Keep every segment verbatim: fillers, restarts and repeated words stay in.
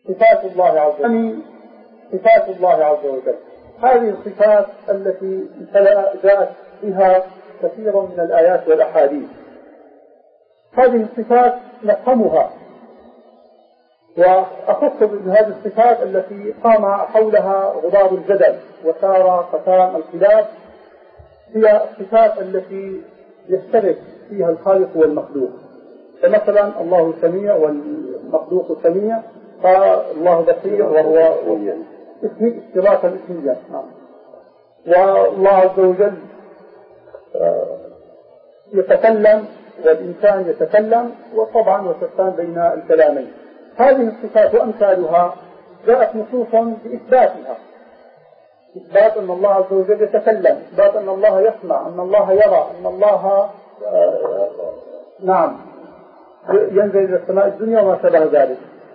صفات الله عز وجل. صفات الله عز وجل هذه الصفات التي جاءت بها كثير من الآيات والأحاديث. هذه الصفات نفهمها، وأخص بهذه الصفات التي قام حولها غبار الجدل وسار قتام الخلاف، هي الصفات التي يشترك فيها الخالق والمخلوق. فمثلا الله سميع والمخلوق سميع، فالله بصير وهو اسمي اشتراكا اسميا. والله عز وجل يتكلم والإنسان يتكلم، وطبعا وشتان بين الكلامين. هذه الصفات وأمثالها جاءت نصوص بإثباتها، إثبات أن الله عز وجل يتكلم، إثبات أن الله يسمع، أن الله يرى، أن الله آه نعم ينزل إلى السماء الدنيا وما شابه ذلك.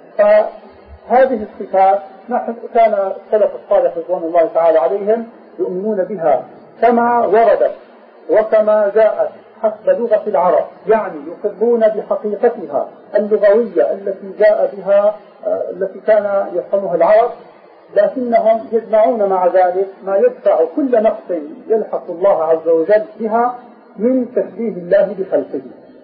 فهذه الصفات كان السلف الصالح رضوان الله تعالى عليهم يؤمنون بها كما وردت وكما جاءت حسب لغة العرب، يعني يقرون بحقيقتها اللغوية التي جاء بها التي كان يفهمها العرب، لكنهم يجمعون مع ذلك ما يدفع كل نقص يلحق الله عز وجل بها من تشبيه الله بخلقه.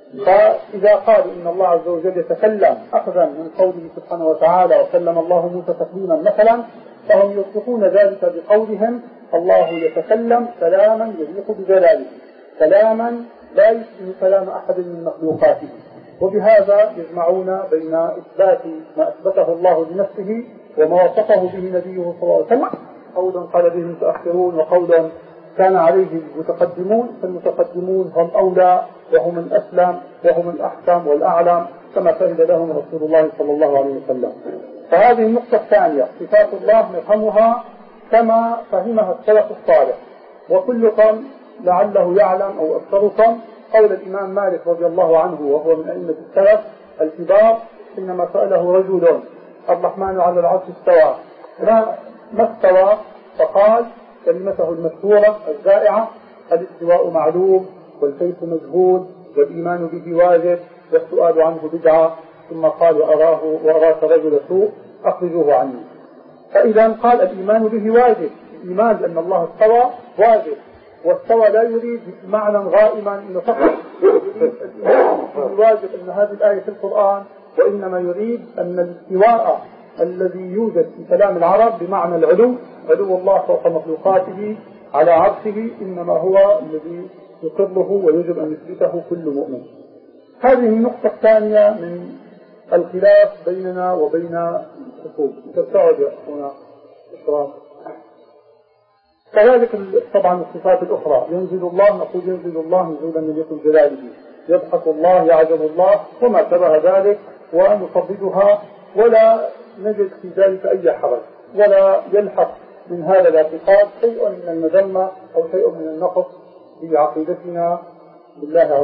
فإذا قالوا إن الله عز وجل يتكلم أخذا من قوله سبحانه وتعالى وكلم الله موسى تكليما مثلا، فهم يطلقون ذلك بقولهم الله يتكلم كلاما يليق بجلاله، كلاما لا يشبه كلام أحد من مخلوقاته. وبهذا يجمعون بين إثبات ما أثبته الله لنفسه وما وصفه به نبيه صلى الله عليه وسلم، قولا قال به المتأخرون وقولا كان عليه المتقدمون، فالمتقدمون هم أولى وهم الأسلم وهم الأحكم والأعلم كما فهم لهم رسول الله صلى الله عليه وسلم. فهذه النقطة الثانية، صفات الله نفهمها كما فهمها السلف الصالح، وكلكم لعله يعلم أو أكثركم قول الإمام مالك رضي الله عنه وهو من أئمة السلف الكبار، حينما سأله رجل الرحمن على العرش استوى ما ما استوى؟ فقال كلمته المشهورة الزائعة الاستواء معلوم والكيف مجهول والإيمان به واجب والسؤال عنه بدعة، ثم قال أراه وأراك رجل سوء أخرجوه عني. فإذا قال الإيمان به واجب، الإيمان بأن الله استوى واجب، واستوى لا يريد معنى غائما إنه فقط يريد الواجب أن هذه الآية في القرآن، وإنما يريد أن الاستواء الذي يوجد في كلام العرب بمعنى العلو، علو الله فوق مخلوقاته على عرشه، إنما هو الذي يقره ويجب أن يثبته كل مؤمن. هذه النقطة الثانية من الخلاف بيننا وبين الخصوم. تستعد يا أخونا إشراف. كذلك طبعا الصفات الأخرى، ينزل الله، نقول ينزل الله نزولا من يكن جلاله، يضحك الله، يعجب الله وما شابه ذلك، ونصدقها ولا نجد في ذلك أي حرج، ولا يلحق من هذا الاعتقاد شيء من المذمة أو شيء من النقص في عقيدتنا بالله.